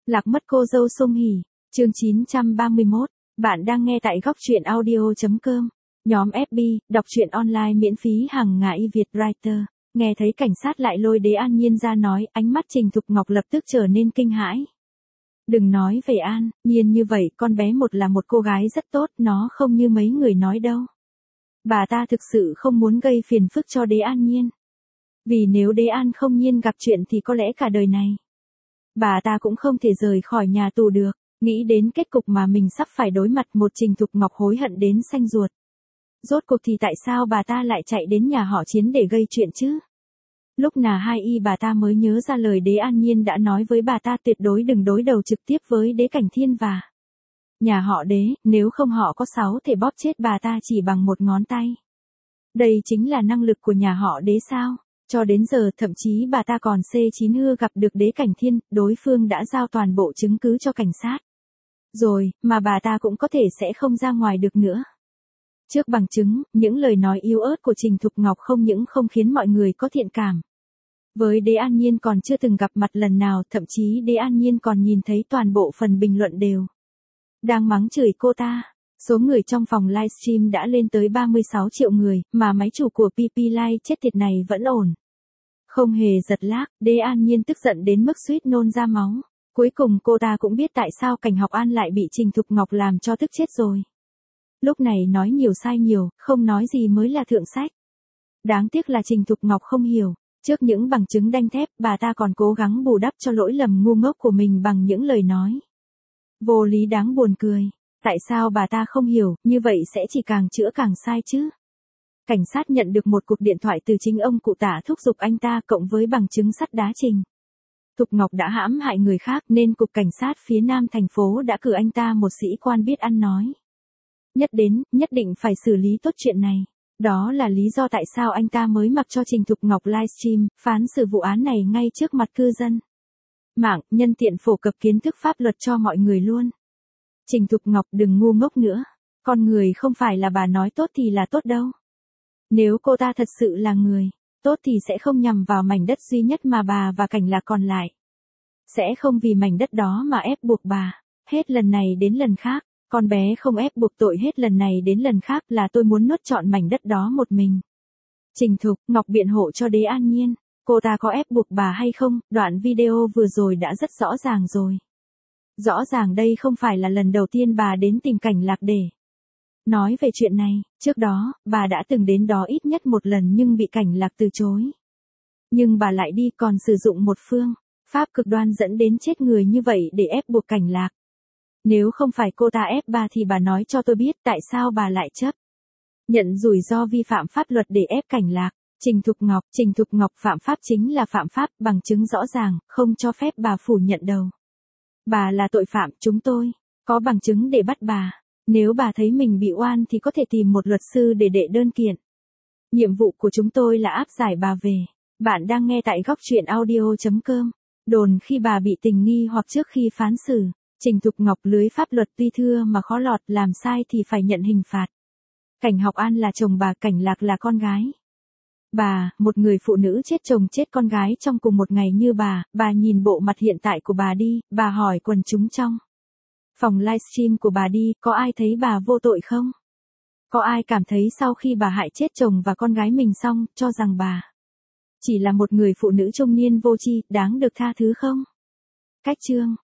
Lạc mất cô dâu Song Hỷ, chương 931, bạn đang nghe tại góc truyện audio.com. Nhóm FB, đọc truyện online miễn phí hàng ngày Việt Writer. Nghe thấy cảnh sát lại lôi Đế An Nhiên ra nói, ánh mắt Trình Thục Ngọc lập tức trở nên kinh hãi. Đừng nói về An Nhiên như vậy, con bé một là một cô gái rất tốt, nó không như mấy người nói đâu. Bà ta thực sự không muốn gây phiền phức cho Đế An Nhiên. Vì nếu Đế An không Nhiên gặp chuyện thì có lẽ cả đời này bà ta cũng không thể rời khỏi nhà tù được. Nghĩ đến kết cục mà mình sắp phải đối mặt, một Trình Thục Ngọc hối hận đến xanh ruột. Rốt cuộc thì tại sao bà ta lại chạy đến nhà họ Chiến để gây chuyện chứ? Lúc nào hai y bà ta mới nhớ ra lời Đế An Nhiên đã nói với bà ta tuyệt đối đừng đối đầu trực tiếp với Đế Cảnh Thiên và nhà họ Đế, nếu không họ có 6 thể bóp chết bà ta chỉ bằng một ngón tay. Đây chính là năng lực của nhà họ Đế sao? Cho đến giờ thậm chí bà ta còn C9 gặp được Đế Cảnh Thiên, đối phương đã giao toàn bộ chứng cứ cho cảnh sát. Rồi, mà bà ta cũng có thể sẽ không ra ngoài được nữa. Trước bằng chứng, những lời nói yếu ớt của Trình Thục Ngọc không những không khiến mọi người có thiện cảm. Với Đế An Nhiên còn chưa từng gặp mặt lần nào, thậm chí Đế An Nhiên còn nhìn thấy toàn bộ phần bình luận đều đang mắng chửi cô ta. Số người trong phòng livestream đã lên tới 36 triệu người, mà máy chủ của PP Live chết tiệt này vẫn ổn. Không hề giật lag, Đế An Nhiên tức giận đến mức suýt nôn ra máu. Cuối cùng cô ta cũng biết tại sao Cảnh Học An lại bị Trình Thục Ngọc làm cho tức chết rồi. Lúc này nói nhiều sai nhiều, không nói gì mới là thượng sách. Đáng tiếc là Trình Thục Ngọc không hiểu. Trước những bằng chứng đanh thép, bà ta còn cố gắng bù đắp cho lỗi lầm ngu ngốc của mình bằng những lời nói vô lý đáng buồn cười. Tại sao bà ta không hiểu, như vậy sẽ chỉ càng chữa càng sai chứ? Cảnh sát nhận được một cuộc điện thoại từ chính ông cụ Tả thúc giục anh ta, cộng với bằng chứng sắt đá Trình Thục Ngọc đã hãm hại người khác, nên cục cảnh sát phía Nam thành phố đã cử anh ta một sĩ quan biết ăn nói. Nhất định phải xử lý tốt chuyện này. Đó là lý do tại sao anh ta mới mặc cho Trình Thục Ngọc livestream, phán xử vụ án này ngay trước mặt cư dân mạng, nhân tiện phổ cập kiến thức pháp luật cho mọi người luôn. Trình Thục Ngọc đừng ngu ngốc nữa. Con người không phải là bà nói tốt thì là tốt đâu. Nếu cô ta thật sự là người tốt thì sẽ không nhằm vào mảnh đất duy nhất mà bà và Cảnh Lạc còn lại. Sẽ không vì mảnh đất đó mà ép buộc bà. Hết lần này đến lần khác. Con bé không ép buộc tội hết lần này đến lần khác, là tôi muốn nuốt trọn mảnh đất đó một mình. Trình Thục Ngọc biện hộ cho Đế An Nhiên. Cô ta có ép buộc bà hay không? Đoạn video vừa rồi đã rất rõ ràng rồi. Rõ ràng đây không phải là lần đầu tiên bà đến tìm Cảnh Lạc để nói về chuyện này. Trước đó, bà đã từng đến đó ít nhất một lần nhưng bị Cảnh Lạc từ chối. Nhưng bà lại đi còn sử dụng một phương pháp cực đoan dẫn đến chết người như vậy để ép buộc Cảnh Lạc. Nếu không phải cô ta ép bà thì bà nói cho tôi biết tại sao bà lại chấp nhận rủi ro vi phạm pháp luật để ép Cảnh Lạc. Trình Thục Ngọc phạm pháp chính là phạm pháp, bằng chứng rõ ràng, không cho phép bà phủ nhận đâu. Bà là tội phạm, chúng tôi có bằng chứng để bắt bà. Nếu bà thấy mình bị oan thì có thể tìm một luật sư để đệ đơn kiện. Nhiệm vụ của chúng tôi là áp giải bà về. Bạn đang nghe tại góc truyện audio.com. Đồn khi bà bị tình nghi hoặc trước khi phán xử, Trình Thục Ngọc lưới pháp luật tuy thưa mà khó lọt, làm sai thì phải nhận hình phạt. Cảnh Học An là chồng bà, Cảnh Lạc là con gái bà, một người phụ nữ chết chồng chết con gái trong cùng một ngày như bà nhìn bộ mặt hiện tại của bà đi, bà hỏi quần chúng trong phòng livestream của bà đi, có ai thấy bà vô tội không? Có ai cảm thấy sau khi bà hại chết chồng và con gái mình xong, cho rằng bà chỉ là một người phụ nữ trung niên vô tri, đáng được tha thứ không? Cách chương